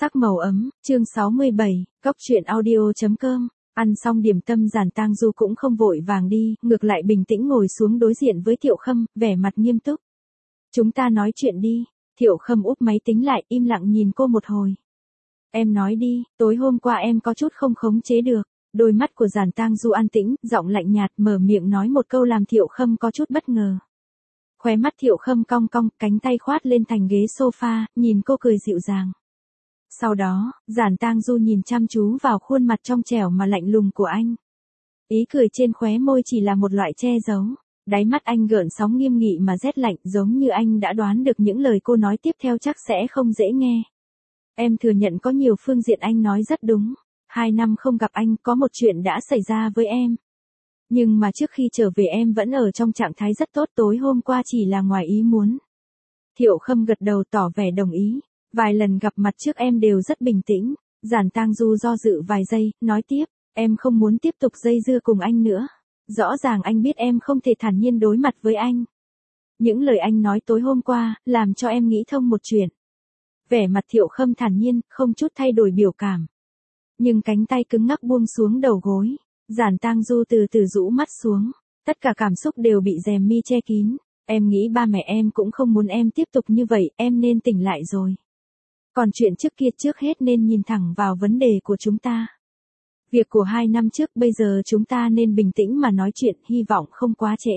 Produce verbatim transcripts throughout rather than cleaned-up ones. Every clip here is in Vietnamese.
Sắc màu ấm, chương sáu mươi bảy, cốc truyện audio.com. Ăn xong điểm tâm Giản Tang Du cũng không vội vàng đi, ngược lại bình tĩnh ngồi xuống đối diện với Thiệu Khâm, vẻ mặt nghiêm túc. Chúng ta nói chuyện đi. Thiệu Khâm úp máy tính lại, im lặng nhìn cô một hồi. Em nói đi, tối hôm qua em có chút không khống chế được. Đôi mắt của Giản Tang Du an tĩnh, giọng lạnh nhạt, mở miệng nói một câu làm Thiệu Khâm có chút bất ngờ. Khóe mắt Thiệu Khâm cong cong, cánh tay khoát lên thành ghế sofa, nhìn cô cười dịu dàng. Sau đó, Giản Tang Du nhìn chăm chú vào khuôn mặt trong trẻo mà lạnh lùng của anh. Ý cười trên khóe môi chỉ là một loại che giấu. Đáy mắt anh gợn sóng nghiêm nghị mà rét lạnh, giống như anh đã đoán được những lời cô nói tiếp theo chắc sẽ không dễ nghe. Em thừa nhận có nhiều phương diện anh nói rất đúng. Hai năm không gặp anh, có một chuyện đã xảy ra với em. Nhưng mà trước khi trở về em vẫn ở trong trạng thái rất tốt, tối hôm qua chỉ là ngoài ý muốn. Thiệu Khâm gật đầu tỏ vẻ đồng ý. Vài lần gặp mặt trước em đều rất bình tĩnh. Giản Tang Du do dự vài giây, nói tiếp, em không muốn tiếp tục dây dưa cùng anh nữa. Rõ ràng anh biết em không thể thản nhiên đối mặt với anh. Những lời anh nói tối hôm qua, làm cho em nghĩ thông một chuyện. Vẻ mặt Thiệu Khâm thản nhiên, không chút thay đổi biểu cảm. Nhưng cánh tay cứng ngắc buông xuống đầu gối. Giản Tang Du từ từ rũ mắt xuống. Tất cả cảm xúc đều bị rèm mi che kín. Em nghĩ ba mẹ em cũng không muốn em tiếp tục như vậy, em nên tỉnh lại rồi. Còn chuyện trước kia trước hết nên nhìn thẳng vào vấn đề của chúng ta. Việc của hai năm trước bây giờ chúng ta nên bình tĩnh mà nói chuyện, hy vọng không quá trễ.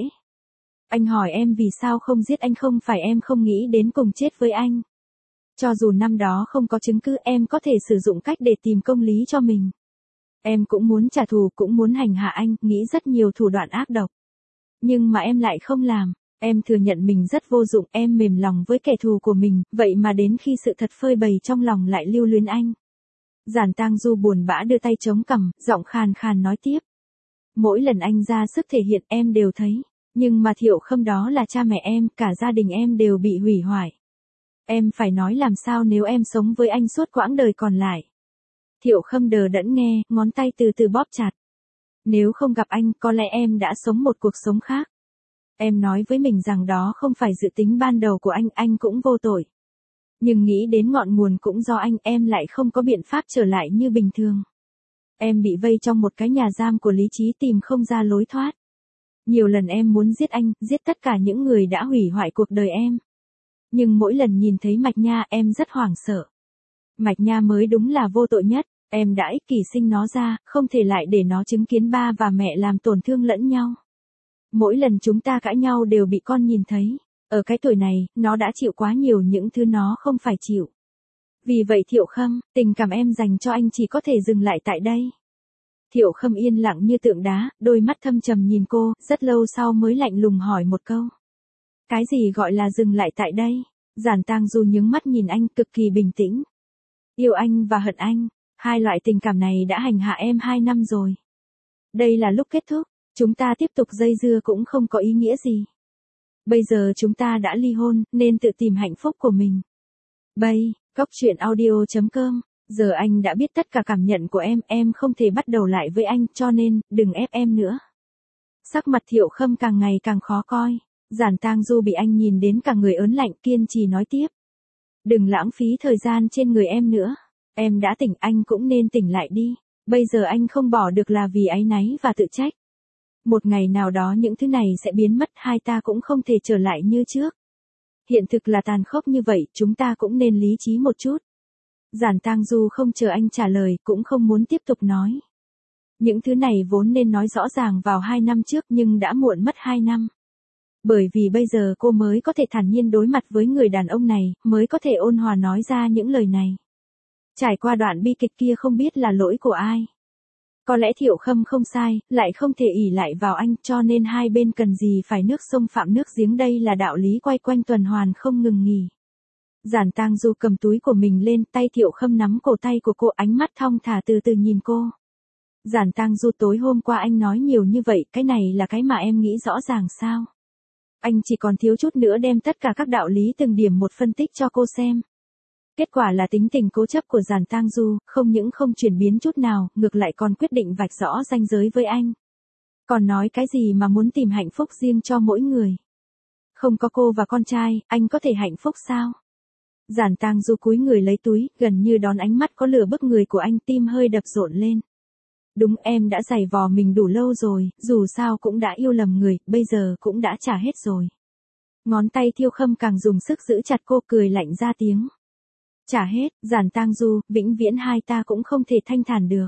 Anh hỏi em vì sao không giết anh, không phải em không nghĩ đến cùng chết với anh. Cho dù năm đó không có chứng cứ, em có thể sử dụng cách để tìm công lý cho mình. Em cũng muốn trả thù, cũng muốn hành hạ anh, nghĩ rất nhiều thủ đoạn ác độc. Nhưng mà em lại không làm. Em thừa nhận mình rất vô dụng, em mềm lòng với kẻ thù của mình, vậy mà đến khi sự thật phơi bày trong lòng lại lưu luyến anh. Giản Tang Du buồn bã đưa tay chống cằm, giọng khàn khàn nói tiếp. Mỗi lần anh ra sức thể hiện em đều thấy, nhưng mà Thiệu Khâm đó là cha mẹ em, cả gia đình em đều bị hủy hoại. Em phải nói làm sao nếu em sống với anh suốt quãng đời còn lại. Thiệu Khâm đờ đẫn nghe, ngón tay từ từ bóp chặt. Nếu không gặp anh, có lẽ em đã sống một cuộc sống khác. Em nói với mình rằng đó không phải dự tính ban đầu của anh, anh cũng vô tội. Nhưng nghĩ đến ngọn nguồn cũng do anh, em lại không có biện pháp trở lại như bình thường. Em bị vây trong một cái nhà giam của lý trí, tìm không ra lối thoát. Nhiều lần em muốn giết anh, giết tất cả những người đã hủy hoại cuộc đời em. Nhưng mỗi lần nhìn thấy Mạch Nha em rất hoảng sợ. Mạch Nha mới đúng là vô tội nhất, em đã ích kỷ sinh nó ra, không thể lại để nó chứng kiến ba và mẹ làm tổn thương lẫn nhau. Mỗi lần chúng ta cãi nhau đều bị con nhìn thấy. Ở cái tuổi này, nó đã chịu quá nhiều những thứ nó không phải chịu. Vì vậy Thiệu Khâm, tình cảm em dành cho anh chỉ có thể dừng lại tại đây. Thiệu Khâm yên lặng như tượng đá, đôi mắt thâm trầm nhìn cô, rất lâu sau mới lạnh lùng hỏi một câu. Cái gì gọi là dừng lại tại đây? Giản Tang Du nhướng mắt nhìn anh, cực kỳ bình tĩnh. Yêu anh và hận anh, hai loại tình cảm này đã hành hạ em hai năm rồi. Đây là lúc kết thúc. Chúng ta tiếp tục dây dưa cũng không có ý nghĩa gì. Bây giờ chúng ta đã ly hôn, nên tự tìm hạnh phúc của mình. Bây, cốc truyện audio.com. Giờ anh đã biết tất cả cảm nhận của em, em không thể bắt đầu lại với anh, cho nên, đừng ép em nữa. Sắc mặt Thiệu Khâm càng ngày càng khó coi. Giản Tang Du bị anh nhìn đến cả người ớn lạnh, kiên trì nói tiếp. Đừng lãng phí thời gian trên người em nữa. Em đã tỉnh, anh cũng nên tỉnh lại đi. Bây giờ anh không bỏ được là vì áy náy và tự trách. Một ngày nào đó những thứ này sẽ biến mất, hai ta cũng không thể trở lại như trước. Hiện thực là tàn khốc như vậy, chúng ta cũng nên lý trí một chút. Giản Tang Du không chờ anh trả lời, cũng không muốn tiếp tục nói. Những thứ này vốn nên nói rõ ràng vào hai năm trước nhưng đã muộn mất hai năm. Bởi vì bây giờ cô mới có thể thản nhiên đối mặt với người đàn ông này, mới có thể ôn hòa nói ra những lời này. Trải qua đoạn bi kịch kia không biết là lỗi của ai. Có lẽ Thiệu Khâm không sai, lại không thể ỷ lại vào anh, cho nên hai bên cần gì phải nước sông phạm nước giếng, đây là đạo lý quay quanh tuần hoàn không ngừng nghỉ. Giản Tang Du cầm túi của mình lên, tay Thiệu Khâm nắm cổ tay của cô, ánh mắt thong thả từ từ nhìn cô. Giản Tang Du, tối hôm qua anh nói nhiều như vậy, cái này là cái mà em nghĩ rõ ràng sao? Anh chỉ còn thiếu chút nữa đem tất cả các đạo lý từng điểm một phân tích cho cô xem. Kết quả là tính tình cố chấp của Giản Tang Du, không những không chuyển biến chút nào, ngược lại còn quyết định vạch rõ ranh giới với anh. Còn nói cái gì mà muốn tìm hạnh phúc riêng cho mỗi người. Không có cô và con trai, anh có thể hạnh phúc sao? Giản Tang Du cúi người lấy túi, gần như đón ánh mắt có lửa bức người của anh, tim hơi đập rộn lên. Đúng, em đã giày vò mình đủ lâu rồi, dù sao cũng đã yêu lầm người, bây giờ cũng đã trả hết rồi. Ngón tay Thiệu Khâm càng dùng sức giữ chặt cô, cười lạnh ra tiếng. Trả hết, Giản Tang Du, vĩnh viễn hai ta cũng không thể thanh thản được.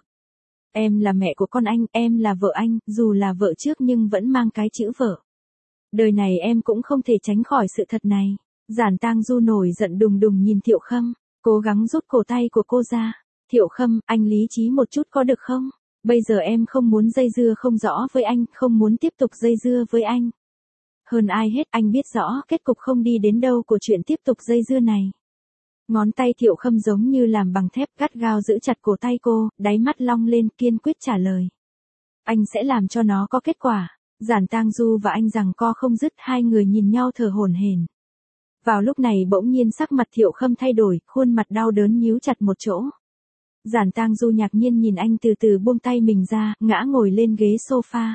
Em là mẹ của con anh, em là vợ anh, dù là vợ trước nhưng vẫn mang cái chữ vợ. Đời này em cũng không thể tránh khỏi sự thật này. Giản Tang Du nổi giận đùng đùng nhìn Thiệu Khâm, cố gắng rút cổ tay của cô ra. Thiệu Khâm, anh lý trí một chút có được không? Bây giờ em không muốn dây dưa không rõ với anh, không muốn tiếp tục dây dưa với anh. Hơn ai hết anh biết rõ kết cục không đi đến đâu của chuyện tiếp tục dây dưa này. Ngón tay Thiệu Khâm giống như làm bằng thép, gắt gao giữ chặt cổ tay cô, đáy mắt long lên, kiên quyết trả lời. Anh sẽ làm cho nó có kết quả. Giản Tang Du và anh giằng co không dứt, hai người nhìn nhau thở hổn hển. Vào lúc này bỗng nhiên sắc mặt Thiệu Khâm thay đổi, khuôn mặt đau đớn nhíu chặt một chỗ. Giản Tang Du ngạc nhiên nhìn anh từ từ buông tay mình ra, ngã ngồi lên ghế sofa.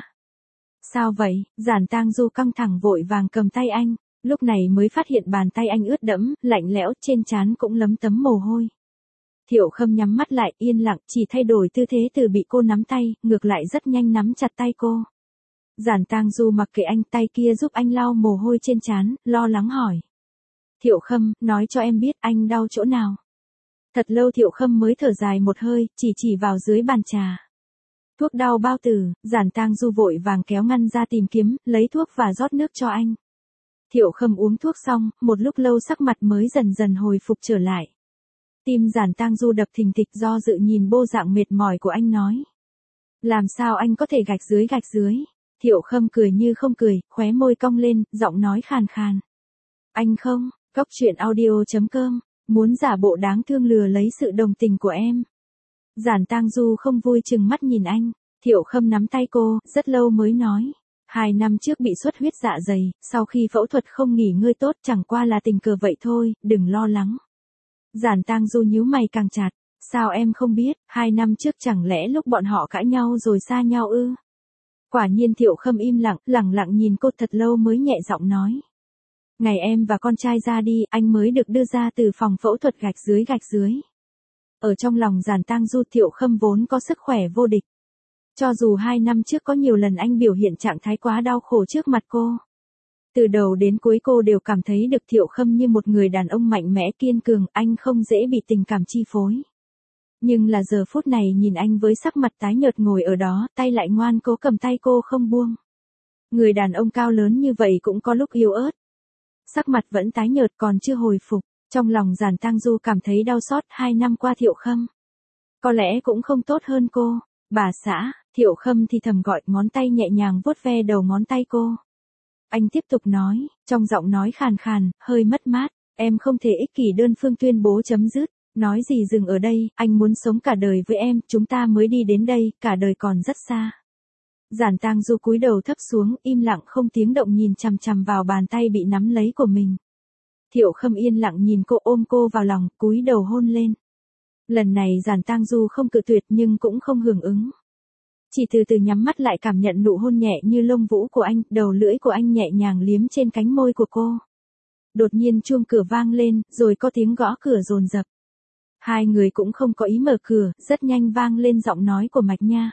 Sao vậy? Giản Tang Du căng thẳng vội vàng cầm tay anh, lúc này mới phát hiện bàn tay anh ướt đẫm, lạnh lẽo, trên trán cũng lấm tấm mồ hôi. Thiệu Khâm nhắm mắt lại, yên lặng, chỉ thay đổi tư thế từ bị cô nắm tay, ngược lại rất nhanh nắm chặt tay cô. Giản Tang Du mặc kệ anh, tay kia giúp anh lau mồ hôi trên trán, lo lắng hỏi. Thiệu Khâm, nói cho em biết anh đau chỗ nào. Thật lâu Thiệu Khâm mới thở dài một hơi, chỉ chỉ vào dưới bàn trà. Thuốc đau bao tử. Giản Tang Du vội vàng kéo ngăn ra tìm kiếm, lấy thuốc và rót nước cho anh. Thiệu Khâm uống thuốc xong, một lúc lâu sắc mặt mới dần dần hồi phục trở lại. Tim Giản Tang Du đập thình thịch, do dự nhìn bộ dạng mệt mỏi của anh nói. Làm sao anh có thể gạch dưới gạch dưới? Thiệu Khâm cười như không cười, khóe môi cong lên, giọng nói khàn khàn. Anh không, Cóc truyện audio chấm com, muốn giả bộ đáng thương lừa lấy sự đồng tình của em. Giản Tang Du không vui chừng mắt nhìn anh. Thiệu Khâm nắm tay cô, rất lâu mới nói. Hai năm trước bị xuất huyết dạ dày, sau khi phẫu thuật không nghỉ ngơi tốt, chẳng qua là tình cờ vậy thôi, đừng lo lắng. Giản Tang Du nhíu mày càng chặt. Sao em không biết, hai năm trước chẳng lẽ lúc bọn họ cãi nhau rồi xa nhau ư? Quả nhiên Thiệu Khâm im lặng, lẳng lặng nhìn cô thật lâu mới nhẹ giọng nói. Ngày em và con trai ra đi, anh mới được đưa ra từ phòng phẫu thuật gạch dưới gạch dưới. Ở trong lòng Giản Tang Du, Thiệu Khâm vốn có sức khỏe vô địch. Cho dù hai năm trước có nhiều lần anh biểu hiện trạng thái quá đau khổ trước mặt cô. Từ đầu đến cuối cô đều cảm thấy được Thiệu Khâm như một người đàn ông mạnh mẽ kiên cường, anh không dễ bị tình cảm chi phối. Nhưng là giờ phút này nhìn anh với sắc mặt tái nhợt ngồi ở đó, tay lại ngoan cố cầm tay cô không buông. Người đàn ông cao lớn như vậy cũng có lúc yếu ớt. Sắc mặt vẫn tái nhợt còn chưa hồi phục, trong lòng Giản Tang Du cảm thấy đau xót, hai năm qua Thiệu Khâm. Có lẽ cũng không tốt hơn cô, bà xã, Thiệu Khâm thì thầm gọi, ngón tay nhẹ nhàng vuốt ve đầu ngón tay cô. Anh tiếp tục nói, trong giọng nói khàn khàn, hơi mất mát, em không thể ích kỷ đơn phương tuyên bố chấm dứt, nói gì dừng ở đây, anh muốn sống cả đời với em, chúng ta mới đi đến đây, cả đời còn rất xa. Giản Tang Du cúi đầu thấp xuống, im lặng không tiếng động nhìn chằm chằm vào bàn tay bị nắm lấy của mình. Thiệu Khâm yên lặng nhìn cô, ôm cô vào lòng, cúi đầu hôn lên. Lần này Giản Tang Du không cự tuyệt nhưng cũng không hưởng ứng. Chỉ từ từ nhắm mắt lại cảm nhận nụ hôn nhẹ như lông vũ của anh, đầu lưỡi của anh nhẹ nhàng liếm trên cánh môi của cô. Đột nhiên chuông cửa vang lên, rồi có tiếng gõ cửa dồn dập. Hai người cũng không có ý mở cửa, rất nhanh vang lên giọng nói của Mạch Nha.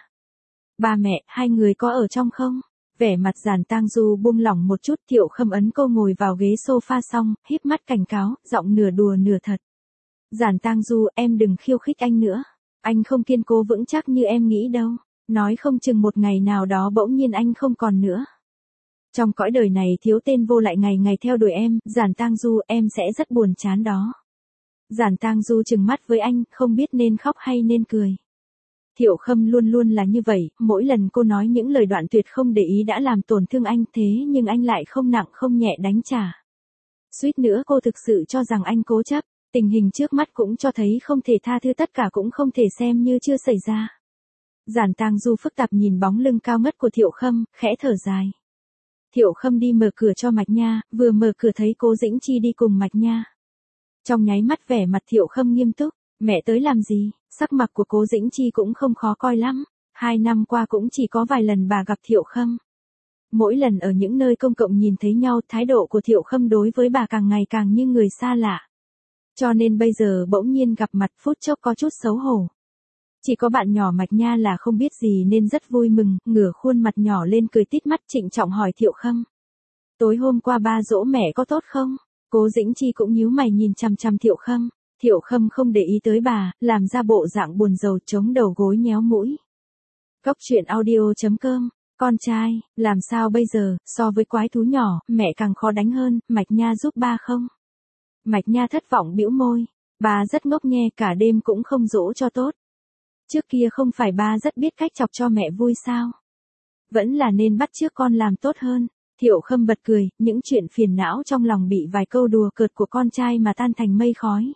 Ba mẹ, hai người có ở trong không? Vẻ mặt Giản Tang Du buông lỏng một chút, Thiệu Khâm ấn cô ngồi vào ghế sofa xong, híp mắt cảnh cáo, giọng nửa đùa nửa thật. Giản Tang Du, em đừng khiêu khích anh nữa. Anh không kiên cố vững chắc như em nghĩ đâu. Nói không chừng một ngày nào đó bỗng nhiên anh không còn nữa. Trong cõi đời này thiếu tên vô lại ngày ngày theo đuổi em, Giản Tang Du, em sẽ rất buồn chán đó. Giản Tang Du trừng mắt với anh, không biết nên khóc hay nên cười. Thiệu Khâm luôn luôn là như vậy, mỗi lần cô nói những lời đoạn tuyệt không để ý đã làm tổn thương anh, thế nhưng anh lại không nặng không nhẹ đánh trả. Suýt nữa cô thực sự cho rằng anh cố chấp, tình hình trước mắt cũng cho thấy không thể tha thứ, tất cả cũng không thể xem như chưa xảy ra. Giản Tang Du phức tạp nhìn bóng lưng cao ngất của Thiệu Khâm, khẽ thở dài. Thiệu Khâm đi mở cửa cho Mạch Nha, vừa mở cửa thấy Cố Dĩnh Chi đi cùng Mạch Nha. Trong nháy mắt vẻ mặt Thiệu Khâm nghiêm túc, mẹ tới làm gì? Sắc mặt của Cố Dĩnh Chi cũng không khó coi lắm, hai năm qua cũng chỉ có vài lần bà gặp Thiệu Khâm. Mỗi lần ở những nơi công cộng nhìn thấy nhau, thái độ của Thiệu Khâm đối với bà càng ngày càng như người xa lạ. Cho nên bây giờ bỗng nhiên gặp mặt phút chốc có chút xấu hổ. Chỉ có bạn nhỏ Mạch Nha là không biết gì nên rất vui mừng, ngửa khuôn mặt nhỏ lên cười tít mắt trịnh trọng hỏi Thiệu Khâm. Tối hôm qua ba dỗ mẹ có tốt không? Cố Dĩnh Chi cũng nhíu mày nhìn chằm chằm Thiệu Khâm. Thiệu Khâm không để ý tới bà, làm ra bộ dạng buồn rầu chống đầu gối nhéo mũi. Cốc truyện audio chấm com. Con trai, làm sao bây giờ, so với quái thú nhỏ, mẹ càng khó đánh hơn, Mạch Nha giúp ba không? Mạch Nha thất vọng bĩu môi. Ba rất ngốc nghe, cả đêm cũng không dỗ cho tốt. Trước kia không phải ba rất biết cách chọc cho mẹ vui sao? Vẫn là nên bắt chước con làm tốt hơn. Thiệu Khâm bật cười, những chuyện phiền não trong lòng bị vài câu đùa cợt của con trai mà tan thành mây khói.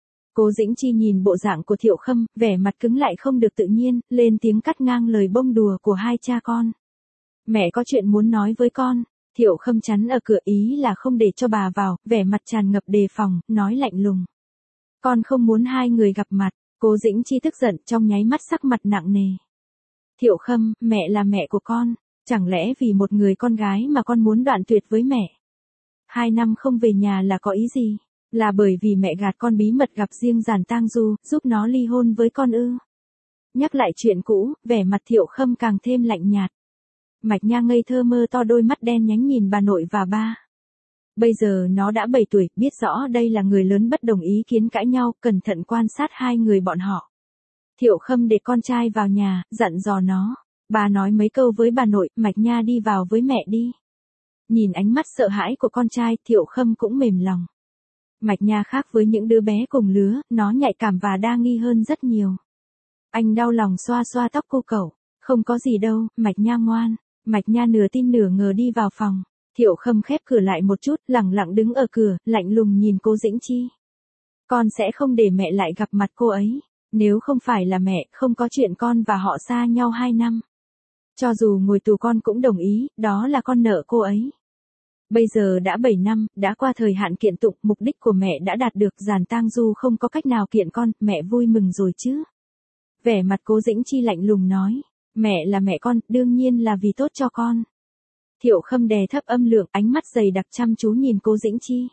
Cố Dĩnh Chi nhìn bộ dạng của Thiệu Khâm, vẻ mặt cứng lại không được tự nhiên, lên tiếng cắt ngang lời bông đùa của hai cha con. Mẹ có chuyện muốn nói với con. Thiệu Khâm chắn ở cửa ý là không để cho bà vào, vẻ mặt tràn ngập đề phòng, nói lạnh lùng. Con không muốn hai người gặp mặt. Cố Dĩnh Chi tức giận trong nháy mắt sắc mặt nặng nề. Thiệu Khâm, mẹ là mẹ của con. Chẳng lẽ vì một người con gái mà con muốn đoạn tuyệt với mẹ? Hai năm không về nhà là có ý gì? Là bởi vì mẹ gạt con bí mật gặp riêng Giản Tang Du, giúp nó ly hôn với con ư? Nhắc lại chuyện cũ, vẻ mặt Thiệu Khâm càng thêm lạnh nhạt. Mạch Nha ngây thơ mơ to đôi mắt đen nhánh nhìn bà nội và ba. Bây giờ nó đã bảy tuổi, biết rõ đây là người lớn bất đồng ý kiến cãi nhau, cẩn thận quan sát hai người bọn họ. Thiệu Khâm để con trai vào nhà, dặn dò nó. Bà nói mấy câu với bà nội, Mạch Nha đi vào với mẹ đi. Nhìn ánh mắt sợ hãi của con trai, Thiệu Khâm cũng mềm lòng. Mạch Nha khác với những đứa bé cùng lứa, nó nhạy cảm và đa nghi hơn rất nhiều. Anh đau lòng xoa xoa tóc cô cậu. Không có gì đâu, Mạch Nha ngoan. Mạch Nha nửa tin nửa ngờ đi vào phòng. Thiệu Khâm khép cửa lại một chút, lẳng lặng đứng ở cửa, lạnh lùng nhìn Cố Dĩnh Chi. Con sẽ không để mẹ lại gặp mặt cô ấy. Nếu không phải là mẹ, không có chuyện con và họ xa nhau hai năm. Cho dù ngồi tù con cũng đồng ý, đó là con nợ cô ấy. Bây giờ đã bảy năm, đã qua thời hạn kiện tụng, mục đích của mẹ đã đạt được, Giản Tang Du không có cách nào kiện con, mẹ vui mừng rồi chứ. Vẻ mặt Cố Dĩnh Chi lạnh lùng nói, mẹ là mẹ con, đương nhiên là vì tốt cho con. Thiệu Khâm đè thấp âm lượng, ánh mắt dày đặc chăm chú nhìn Cố Dĩnh Chi.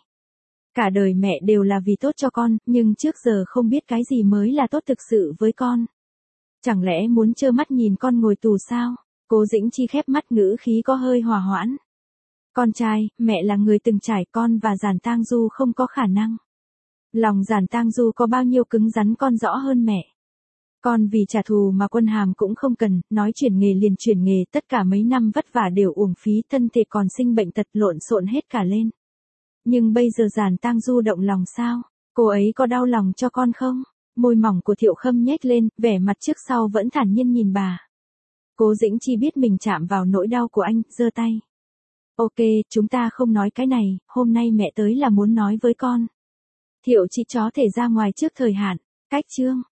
Cả đời mẹ đều là vì tốt cho con, nhưng trước giờ không biết cái gì mới là tốt thực sự với con. Chẳng lẽ muốn trơ mắt nhìn con ngồi tù sao? Cố Dĩnh Chi khép mắt ngữ khí có hơi hòa hoãn. Con trai, mẹ là người từng trải, con và Giản Tang Du không có khả năng. Lòng Giản Tang Du có bao nhiêu cứng rắn con rõ hơn mẹ. Con vì trả thù mà quân hàm cũng không cần, nói chuyển nghề liền chuyển nghề, tất cả mấy năm vất vả đều uổng phí, thân thể còn sinh bệnh tật lộn xộn hết cả lên. Nhưng bây giờ Giản Tang Du động lòng sao? Cô ấy có đau lòng cho con không? Môi mỏng của Thiệu Khâm nhếch lên, vẻ mặt trước sau vẫn thản nhiên nhìn bà. Cố Dĩnh Chi biết mình chạm vào nỗi đau của anh, giơ tay. Ok, chúng ta không nói cái này, hôm nay mẹ tới là muốn nói với con. Thiệu Chi chó thể ra ngoài trước thời hạn. Cách chương.